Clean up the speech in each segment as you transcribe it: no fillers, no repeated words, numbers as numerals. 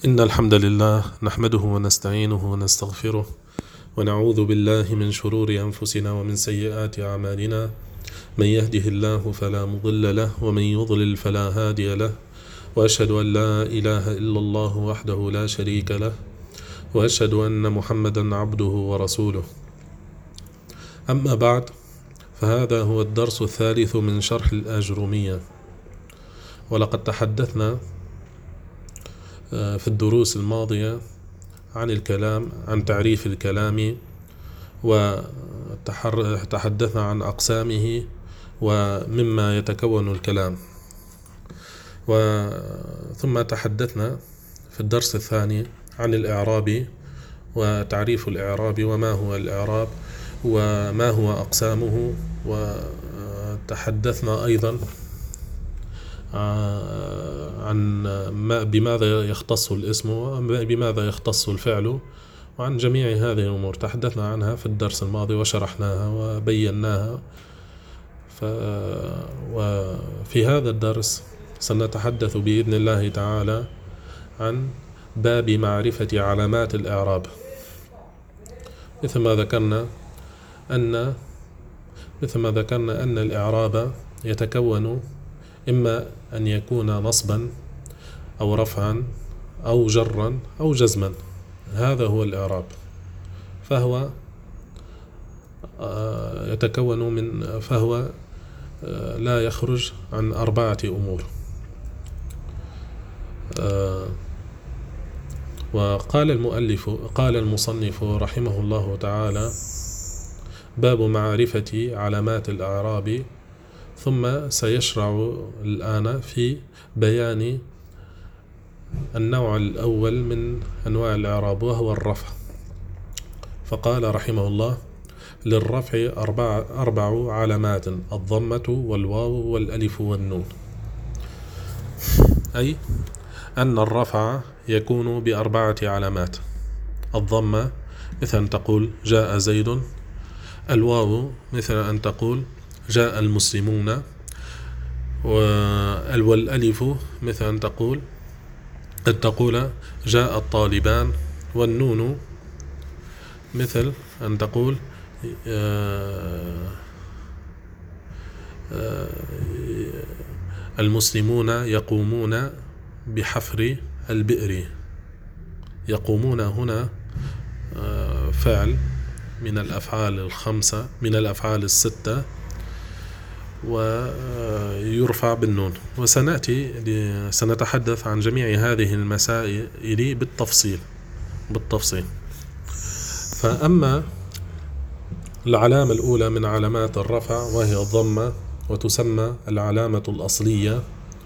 إن الحمد لله نحمده ونستعينه ونستغفره ونعوذ بالله من شرور أنفسنا ومن سيئات أعمالنا. من يهده الله فلا مضل له ومن يضلل فلا هادي له، وأشهد أن لا إله إلا الله وحده لا شريك له، وأشهد أن محمدا عبده ورسوله. أما بعد، فهذا هو الدرس الثالث من شرح الآجرومية. ولقد تحدثنا في الدروس الماضية عن الكلام، عن تعريف الكلام، وتحدثنا عن أقسامه ومما يتكون الكلام. ثم تحدثنا في الدرس الثاني عن الإعراب وتعريف الإعراب وما هو الإعراب وما هو أقسامه. وتحدثنا أيضا عن بماذا يختص الاسم وبماذا يختص الفعل، وعن جميع هذه الأمور تحدثنا عنها في الدرس الماضي وشرحناها وبيناها. وفي هذا الدرس سنتحدث بإذن الله تعالى عن باب معرفة علامات الإعراب. مثل ما ذكرنا أن الإعراب يتكون إما أن يكون نصبا أو رفعا أو جرا أو جزما. هذا هو الإعراب، فهو لا يخرج عن 4 أمور. قال المصنف رحمه الله تعالى: باب معرفة علامات الإعراب. ثم سيشرع الآن في بيان النوع الأول من أنواع الإعراب، وهو الرفع. فقال رحمه الله: للرفع 4 علامات: الضمة والواو والألف والنون. أي أن الرفع يكون ب4 علامات: الضمة مثل أن تقول جاء زيد، الواو مثل أن تقول جاء المسلمون، والألف مثل أن تقول جاء الطالبان، والنون مثل أن تقول المسلمون يقومون بحفر البئر. يقومون هنا فعل من الأفعال ال5 من الأفعال ال6، ويرفع بالنون. سنتحدث عن جميع هذه المسائل بالتفصيل. فأما العلامة الأولى من علامات الرفع وهي الضمة، وتسمى العلامة الأصلية.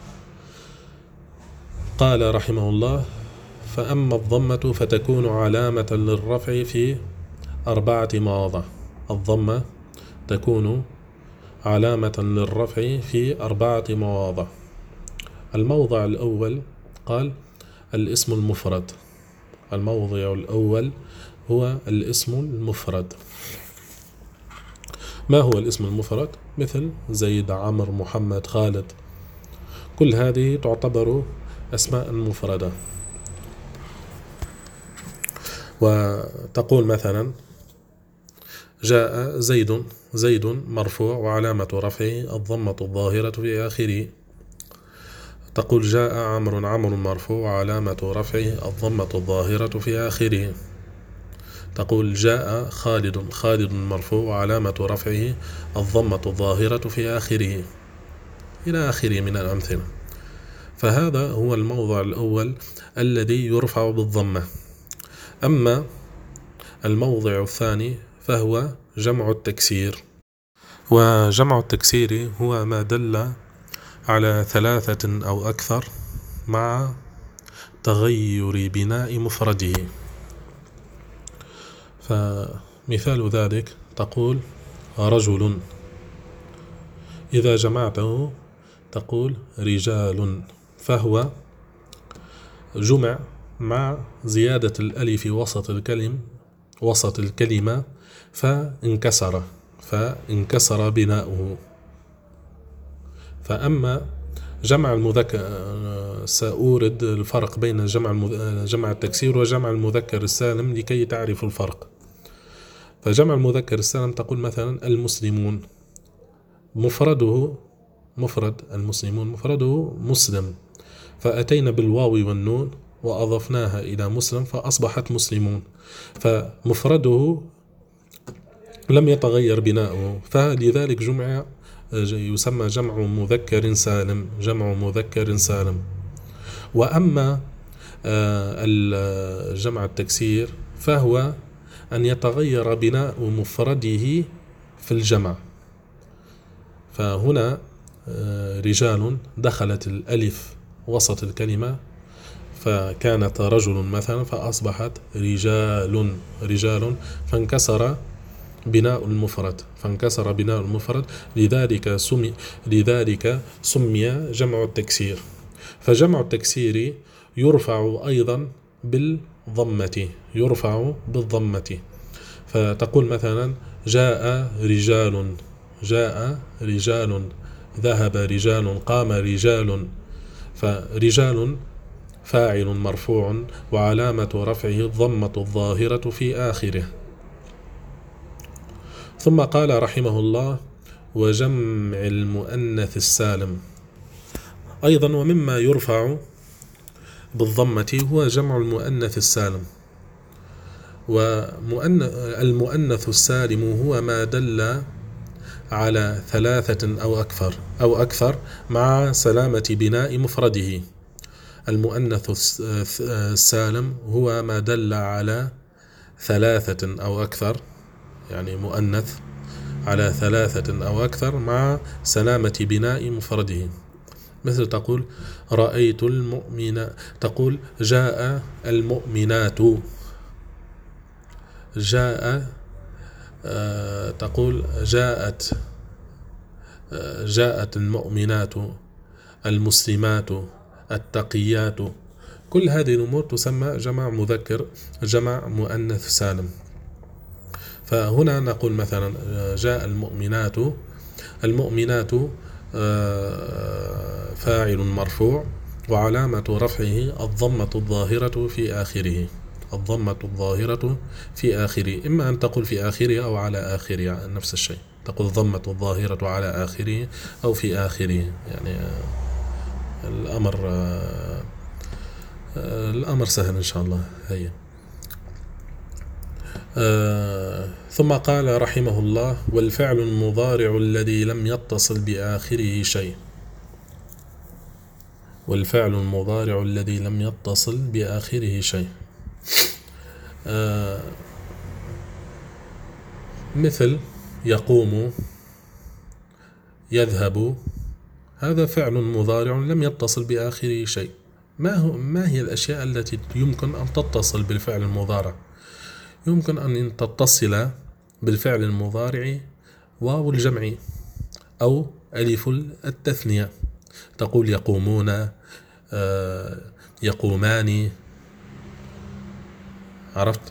قال رحمه الله: فأما الضمة فتكون علامة للرفع في 4 مواضع. الضمة تكون علامة للرفع في 4 مواضع. الموضع الأول قال الاسم المفرد. الموضع الأول هو الاسم المفرد. ما هو الاسم المفرد؟ مثل زيد، عمرو، محمد، خالد. كل هذه تعتبر أسماء مفردة. وتقول مثلا جاء زيد. زيد مرفوع وعلامة رفعه الضمة الظاهرة في آخره. تقول جاء عمرو. عمرو مرفوع وعلامة رفعه الضمة الظاهرة في آخره. تقول جاء خالد. خالد مرفوع وعلامة رفعه الضمة الظاهرة في آخره، إلى آخره من الأمثلة. فهذا هو الموضع الأول الذي يرفع بالضمة. أما الموضع الثاني فهو جمع التكسير. وجمع التكسير هو ما دل على 3 أو أكثر مع تغير بناء مفرده. فمثال ذلك تقول رجل، إذا جمعته تقول رجال، فهو جمع مع زيادة الألف وسط الكلمة فانكسر بناؤه. فأما جمع المذكر، سأورد الفرق بين جمع التكسير وجمع المذكر السالم لكي تعرفوا الفرق. فجمع المذكر السالم تقول مثلا المسلمون، مفرد المسلمون مفرده مسلم، فأتينا بالواو والنون وأضفناها إلى مسلم فأصبحت مسلمون، فمفرده لم يتغير بناؤه، فلذلك يسمى جمع مذكر سالم، جمع مذكر سالم. وأما الجمع التكسير فهو أن يتغير بناء مفرده في الجمع. فهنا رجال دخلت الألف وسط الكلمة فكانت رجل مثلا فأصبحت رجال، فانكسر بناء المفرد، لذلك سمي جمع التكسير. فجمع التكسير يرفع أيضا بالضمة، فتقول مثلا جاء رجال، ذهب رجال، قام رجال. فرجال فاعل مرفوع وعلامة رفعه الضمة الظاهرة في آخره. ثم قال رحمه الله وجمع المؤنث السالم أيضا، ومما يرفع بالضمة هو جمع المؤنث السالم. والمؤنث السالم هو ما دل على 3 أو أكثر مع سلامة بناء مفرده. المؤنث السالم هو ما دل على 3 أو أكثر، يعني مؤنث على 3 أو أكثر مع سلامة بناء مفرده. مثل تقول رأيت تقول جاء المؤمنات، تقول جاءت المؤمنات، المسلمات، التقيات. كل هذه الأمور تسمى جمع مؤنث سالم. فهنا نقول مثلا جاء المؤمنات فاعل مرفوع وعلامة رفعه الضمة الظاهرة في آخره، إما أن تقول في آخره أو على آخره، نفس الشيء، تقول الضمة الظاهرة على آخره أو في آخره، يعني الأمر سهل إن شاء الله. هيا. ثم قال رحمه الله والفعل المضارع الذي لم يتصل بآخره شيء. والفعل المضارع الذي لم يتصل بآخره شيء، مثل يقوم، يذهب، هذا فعل مضارع لم يتصل بآخره شيء. ما هي الأشياء التي يمكن أن تتصل بالفعل المضارع؟ يمكن أن تتصل بالفعل المضارع واو الجمع أو ألف التثنية، تقول يقومون، يقومان، عرفت؟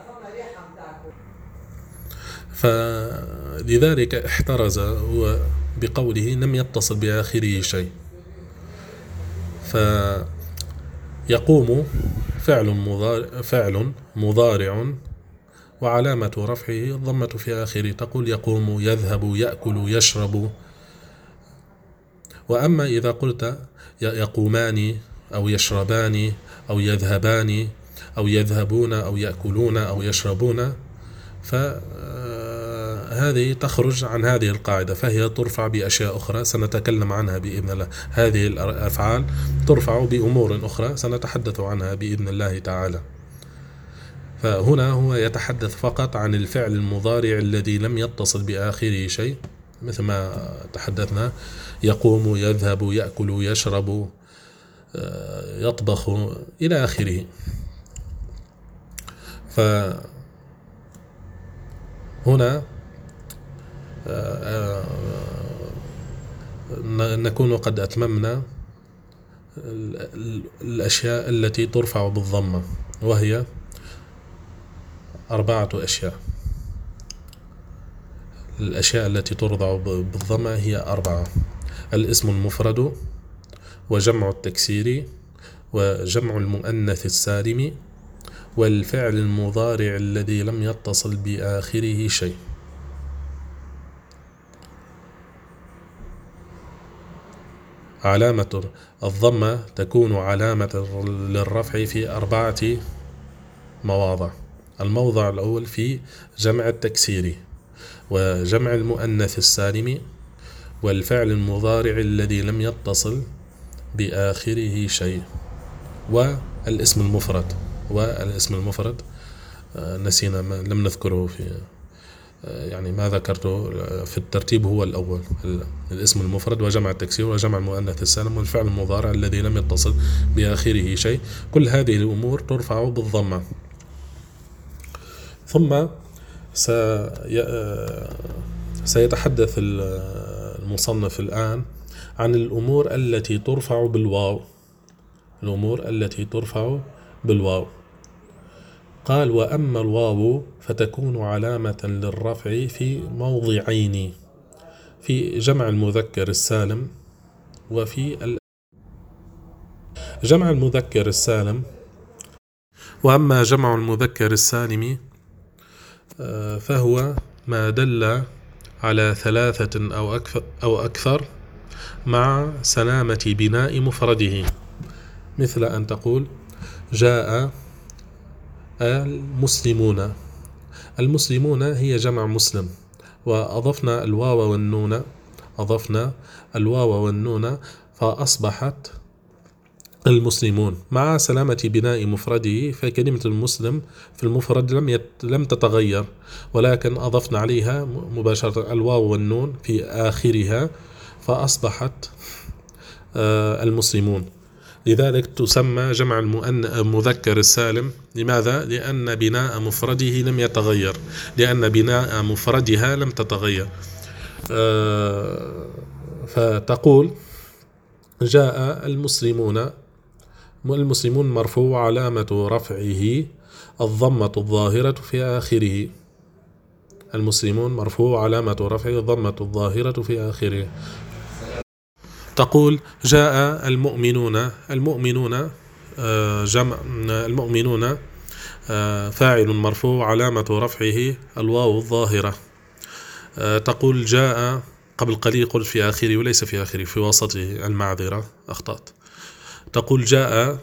فلذلك احترز هو بقوله لم يتصل بآخره شيء. فيقوم فعل مضارع وعلامة رفعه الضمة في آخره، تقول يقوم، يذهب، يأكل، يشرب. وأما إذا قلت يقومان أو يشربان أو يذهبان أو يذهبون أو يأكلون أو يشربون، فهذه تخرج عن هذه القاعدة، فهي ترفع بأشياء أخرى سنتكلم عنها بإذن الله. هذه الأفعال ترفع بأمور أخرى سنتحدث عنها بإذن الله تعالى. فهنا هو يتحدث فقط عن الفعل المضارع الذي لم يتصل بآخره شيء، مثل ما تحدثنا: يقوم، يذهب، يأكل، يشرب، يطبخ، إلى آخره. فهنا نكون قد أتممنا الأشياء التي ترفع بالضمة، وهي 4 أشياء. الأشياء التي ترفع بالضمة هي 4: الاسم المفرد، وجمع التكسير وجمع المؤنث السالم والفعل المضارع الذي لم يتصل بآخره شيء. علامة الضمة تكون علامة للرفع في 4 مواضع. الموضع الأول في جمع التكسير وجمع المؤنث السالم والفعل المضارع الذي لم يتصل بآخره شيء والاسم المفرد نسينا لم نذكره في يعني ما ذكرته في الترتيب هو الأول، الاسم المفرد وجمع التكسير وجمع المؤنث السالم والفعل المضارع الذي لم يتصل بآخره شيء. كل هذه الأمور ترفع بالضمة. ثم سيتحدث المصنف الآن عن الأمور التي ترفع بالواو. قال: وأما الواو فتكون علامة للرفع في موضعين: في جمع المذكر السالم وفي جمع المذكر السالم. وأما جمع المذكر السالم فهو ما دل على 3 أو أكثر مع سلامة بناء مفرده، مثل أن تقول: جاء المسلمون هي جمع مسلم، وأضفنا الواو والنون فأصبحت المسلمون مع سلامة بناء مفرده. فكلمة المسلم في المفرد لم تتغير، ولكن أضفنا عليها مباشرة الواو والنون في آخرها فأصبحت المسلمون. لذلك تسمى جمع المذكر السالم. لماذا؟ لأن بناء مفرده لم يتغير، لأن بناء مفردها لم تتغير. فتقول: جاء المسلمون مرفوع علامة رفعه الضمة الظاهرة في آخره. المسلمون مرفوع علامة رفعه الضمة الظاهرة في آخره. تقول: جاء المؤمنون فاعل مرفوع علامة رفعه الواو الظاهرة. تقول: جاء، قبل قليل قلت في آخره وليس في آخره، في وسطه، المعذرة، أخطأت. تقول: جاء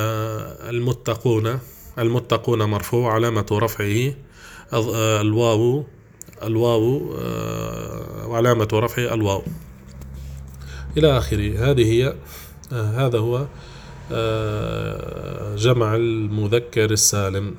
المتقون مرفوع علامة رفعه الواو وعلامة رفعه الواو إلى آخره. هذا هو جمع المذكر السالم.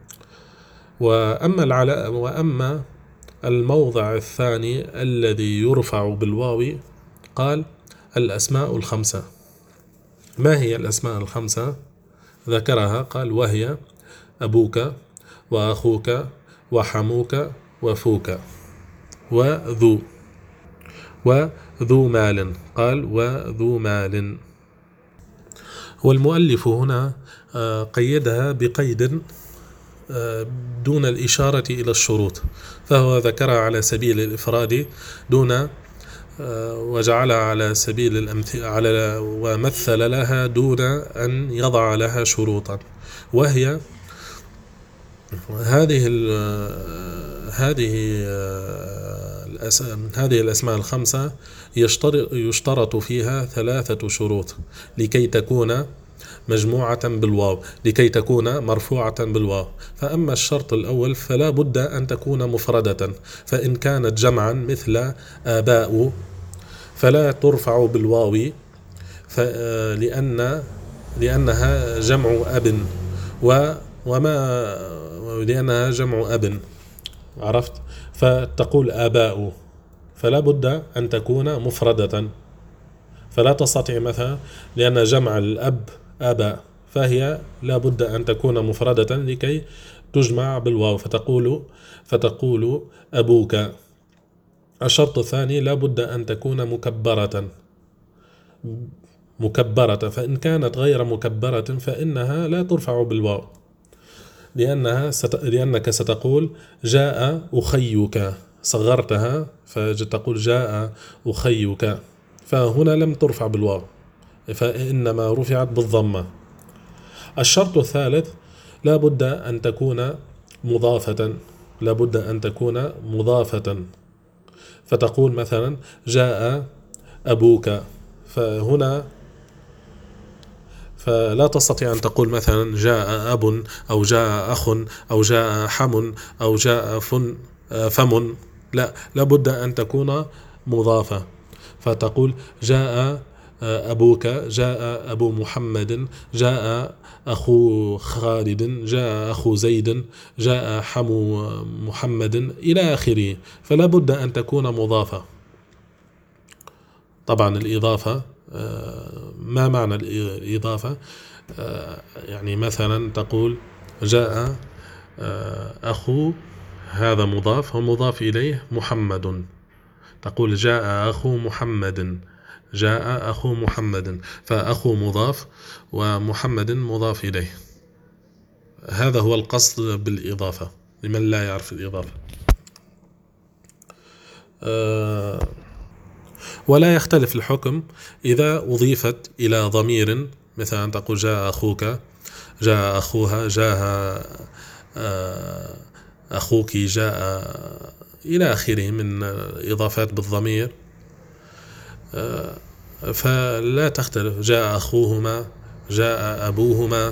وأما الموضع الثاني الذي يرفع بالواو، قال: الأسماء الخمسة. ما هي الأسماء الخمسة؟ ذكرها، قال: وهي أبوك وأخوك وحموك وفوك وذو مال. قال: وذو مال. والمؤلف هنا قيدها بقيد دون الإشارة إلى الشروط، فهو ذكرها على سبيل الإفراد وجعلها على سبيل الأمثلة ومثل لها دون أن يضع لها شروطا. وهي هذه الأسماء الخمسة يشترط فيها 3 شروط لكي تكون مجموعة بالواو، لكي تكون مرفوعة بالواو. فأما الشرط الأول فلا بد أن تكون مفردة، فإن كانت جمعا مثل آباء فلا ترفع بالواو لأنها جمع أب لأنها جمع أب، عرفت؟ فتقول آباء، فلا بد أن تكون مفردة، فلا تستطيع مثلا لأن جمع الأب آباء، فهي لا بد أن تكون مفردة لكي تجمع بالواو، فتقول أبوك. الشرط الثاني لا بد أن تكون مكبرة، فإن كانت غير مكبرة فإنها لا ترفع بالواو، لأنك ستقول جاء أخيك، صغرتها فتقول جاء أخيك، فهنا لم ترفع بالواو، فإنما رفعت بالضمة. الشرط الثالث لا بد أن تكون مضافة، لا بد أن تكون مضافة. فتقول مثلا جاء أبوك، فهنا فلا تستطيع أن تقول مثلا جاء أب أو جاء أخ أو جاء حم أو جاء فم، لا، لابد أن تكون مضافة. فتقول جاء أبوك، جاء أبو محمد، جاء أخو خالد، جاء أخو زيد، جاء حمو محمد إلى آخره. فلا بد أن تكون مضافة. طبعا الإضافة، ما معنى الإضافة؟ يعني مثلا تقول جاء أخو، هذا مضاف ومضاف إليه محمد، تقول جاء أخو محمد، جاء أخو محمد، فأخو مضاف ومحمد مضاف إليه. هذا هو القصد بالإضافة لمن لا يعرف الإضافة. ولا يختلف الحكم إذا أضيفت إلى ضمير، مثلا تقول جاء أخوك، جاء أخوها، جاء أخوك، جاء إلى آخره من إضافات بالضمير. فلا تختلف، جاء أخوهما، جاء أبوهما،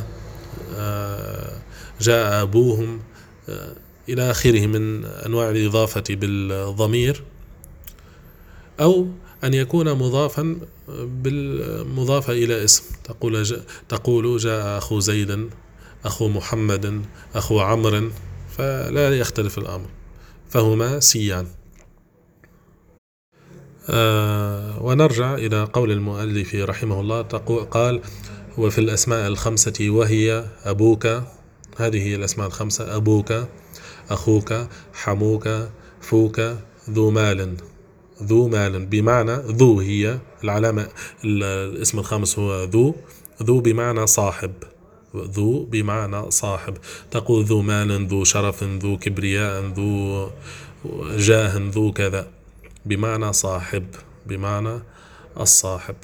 جاء أبوهم، إلى آخره من أنواع الإضافة بالضمير. أو أن يكون مضافا بالمضافة إلى اسم، تقول جاء أخو زيد، أخو محمد، أخو عمرو، فلا يختلف الأمر، فهما سيان. ونرجع إلى قول المؤلف رحمه الله، قال وفي الأسماء الخمسة وهي أبوك، هذه هي الأسماء الخمسة: أبوك، أخوك، حموك، فوك، ذو مال. ذو مال بمعنى ذو، هي العلامة، الاسم الخامس هو ذو. ذو بمعنى صاحب، ذو بمعنى صاحب. تقول ذو مال، ذو شرف، ذو كبرياء، ذو جاه، ذو كذا، بمعنى صاحب، بمعنى الصاحب.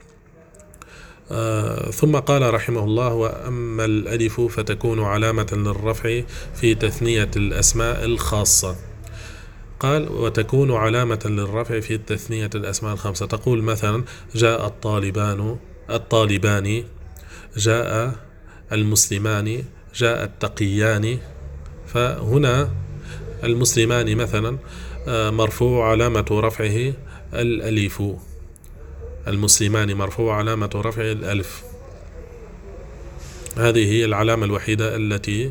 ثم قال رحمه الله: وأما الألف فتكون علامة للرفع في تثنية الأسماء الخاصة. قال وتكون علامة للرفع في تثنية الأسماء الخمسة. تقول مثلا جاء الطالبان، جاء المسلمان، جاء التقيان. فهنا المسلمان مثلا مرفوع علامة رفعه الألف، المسلمان مرفوع علامة رفعه الألف. هذه هي العلامة الوحيدة التي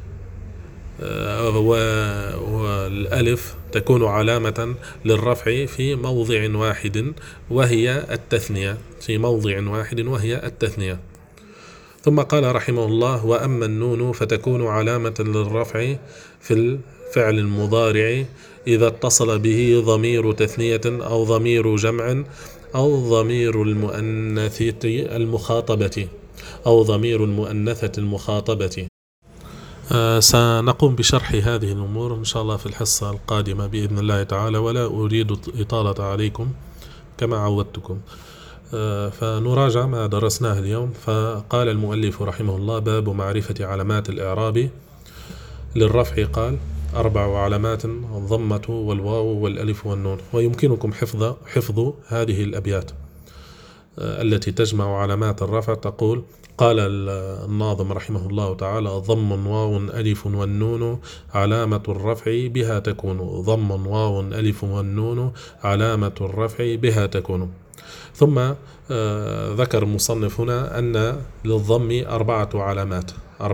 والألف تكون علامة للرفع في موضع واحد وهي التثنية، في موضع واحد وهي التثنية. ثم قال رحمه الله: وأما النون فتكون علامة للرفع في الفعل المضارع إذا اتصل به ضمير تثنية أو ضمير جمع أو ضمير المؤنثة المخاطبة أو ضمير المؤنثة المخاطبة. سنقوم بشرح هذه الأمور إن شاء الله في الحصة القادمة بإذن الله تعالى، ولا أريد إطالة عليكم كما عودتكم. فنراجع ما درسناه اليوم. فقال المؤلف رحمه الله: باب معرفة علامات الإعراب للرفع. قال: 4 علامات: الضمة والواو والألف والنون. ويمكنكم حفظ هذه الأبيات التي تجمع علامات الرفع. تقول: قال الناظم رحمه الله تعالى: ضم واو ألف والنون علامة الرفع بها تكون. ضم واو ألف والنون علامة الرفع بها تكون. ثم ذكر المصنف هنا أن للضم 4 علامات.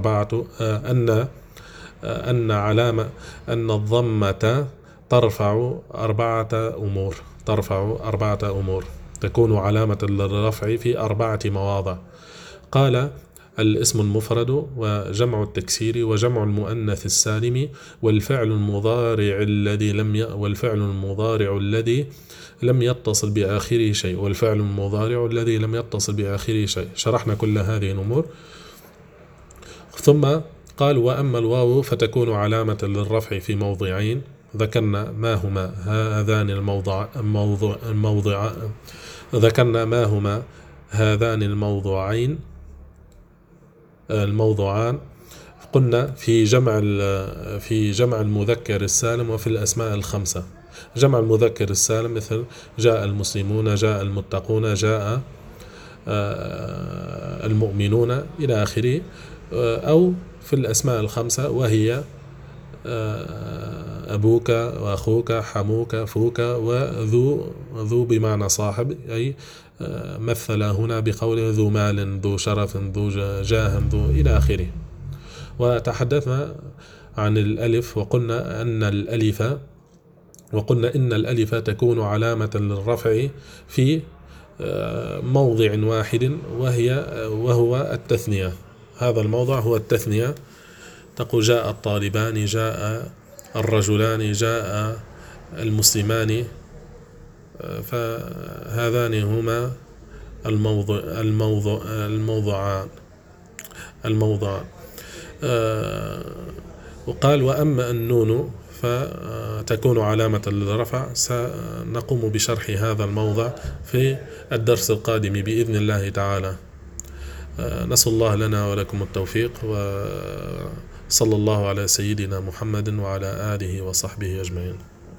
أن الضمة ترفع 4 أمور، ترفع 4 أمور، تكون علامة للرفع في 4 مواضع. قال: الاسم المفرد، وجمع التكسير، وجمع المؤنث السالم، والفعل المضارع الذي لم يتصل بآخره شيء، والفعل المضارع الذي لم يتصل بآخره شيء. شرحنا كل هذه الأمور. ثم قال: وأما الواو فتكون علامة للرفع في موضعين، ذكرنا ما هما هذان الموضع ذكرنا ما هما هذان الموضوعان قلنا في جمع المذكر السالم وفي الأسماء الخمسة. جمع المذكر السالم مثل جاء المسلمون، جاء المتقون، جاء المؤمنون إلى آخره. أو في الأسماء الخمسة وهي أبوك وأخوك حموك فوك وذو بمعنى صاحب، أي مثل هنا بقوله ذو مال ذو شرف ذو جاه ذو إلى آخره. وتحدثنا عن الألف وقلنا إن الألف تكون علامة للرفع في موضع واحد وهو التثنية. هذا الموضع هو التثنية. تقول جاء الطالبان، جاء الرجلان، جاء المسلمان. فهذان هما الموضعان. وقال وأما النون فتكون علامة للرفع. سنقوم بشرح هذا الموضع في الدرس القادم بإذن الله تعالى. نسأل الله لنا ولكم التوفيق، وصلى الله على سيدنا محمد وعلى آله وصحبه أجمعين.